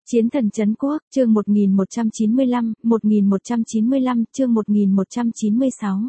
Chiến thần trấn quốc, chương 1195, chương 1196.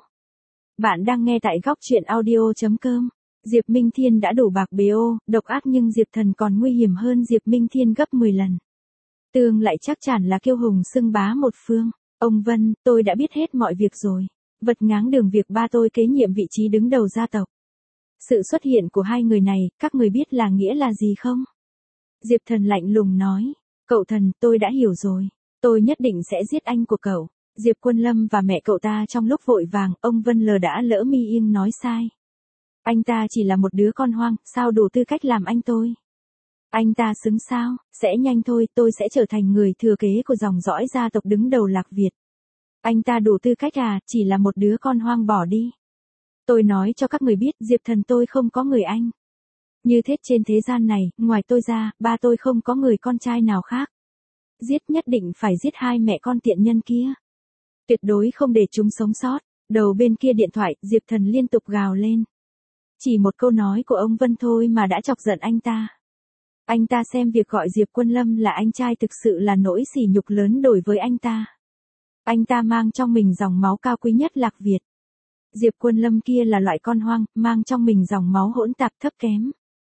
Bạn đang nghe tại góc truyện audio.com. Diệp Minh Thiên đã đổ bạc bế ô, độc ác nhưng Diệp Thần còn nguy hiểm hơn Diệp Minh Thiên gấp 10 lần. Tương lại chắc chắn là kiêu hùng xưng bá một phương. Ông Vân, tôi đã biết hết mọi việc rồi. Vật ngáng đường việc ba tôi kế nhiệm vị trí đứng đầu gia tộc. Sự xuất hiện của hai người này, các người biết là nghĩa là gì không? Diệp Thần lạnh lùng nói. Cậu Thần, tôi đã hiểu rồi. Tôi nhất định sẽ giết anh của cậu. Diệp Quân Lâm và mẹ cậu ta trong lúc vội vàng, ông Vân Lờ đã lỡ mi yên nói sai. Anh ta chỉ là một đứa con hoang, sao đủ tư cách làm anh tôi? Anh ta xứng sao? Sẽ nhanh thôi, tôi sẽ trở thành người thừa kế của dòng dõi gia tộc đứng đầu Lạc Việt. Anh ta đủ tư cách à, chỉ là một đứa con hoang bỏ đi. Tôi nói cho các người biết, Diệp Thần tôi không có người anh. Như thế trên thế gian này, ngoài tôi ra, ba tôi không có người con trai nào khác. Giết nhất định phải giết hai mẹ con tiện nhân kia. Tuyệt đối không để chúng sống sót. Đầu bên kia điện thoại, Diệp Thần liên tục gào lên. Chỉ một câu nói của ông Vân thôi mà đã chọc giận anh ta. Anh ta xem việc gọi Diệp Quân Lâm là anh trai thực sự là nỗi sỉ nhục lớn đối với anh ta. Anh ta mang trong mình dòng máu cao quý nhất Lạc Việt. Diệp Quân Lâm kia là loại con hoang, mang trong mình dòng máu hỗn tạp thấp kém.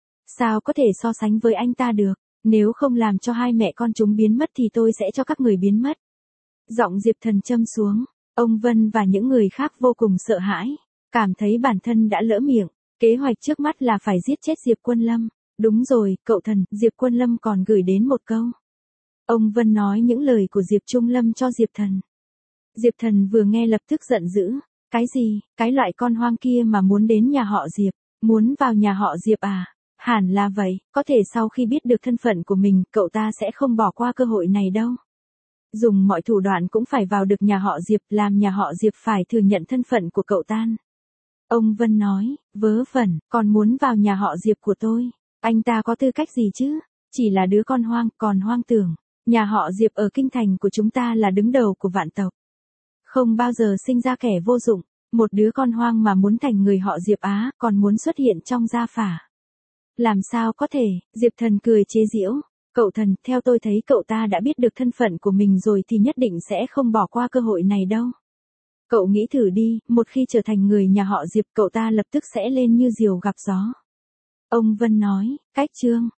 Sao có thể so sánh với anh ta được? Nếu không làm cho hai mẹ con chúng biến mất thì tôi sẽ cho các người biến mất. Giọng Diệp Thần châm xuống. Ông Vân và những người khác vô cùng sợ hãi. Cảm thấy bản thân đã lỡ miệng. Kế hoạch trước mắt là phải giết chết Diệp Quân Lâm. Đúng rồi, cậu Thần, Diệp Quân Lâm còn gửi đến một câu. Ông Vân nói những lời của Diệp Trung Lâm cho Diệp Thần. Diệp Thần vừa nghe lập tức giận dữ. Cái gì, cái loại con hoang kia mà muốn đến nhà họ Diệp, muốn vào nhà họ Diệp à? Hẳn là vậy, có thể sau khi biết được thân phận của mình, cậu ta sẽ không bỏ qua cơ hội này đâu. Dùng mọi thủ đoạn cũng phải vào được nhà họ Diệp, làm nhà họ Diệp phải thừa nhận thân phận của cậu ta. Ông Vân nói, vớ vẩn, còn muốn vào nhà họ Diệp của tôi. Anh ta có tư cách gì chứ? Chỉ là đứa con hoang, còn hoang tưởng. Nhà họ Diệp ở kinh thành của chúng ta là đứng đầu của vạn tộc. Không bao giờ sinh ra kẻ vô dụng. Một đứa con hoang mà muốn thành người họ Diệp Á, còn muốn xuất hiện trong gia phả. Làm sao có thể? Diệp Thần cười chế giễu. Cậu Thần, theo tôi thấy cậu ta đã biết được thân phận của mình rồi thì nhất định sẽ không bỏ qua cơ hội này đâu. Cậu nghĩ thử đi, một khi trở thành người nhà họ Diệp, cậu ta lập tức sẽ lên như diều gặp gió. Ông Vân nói, cách chương,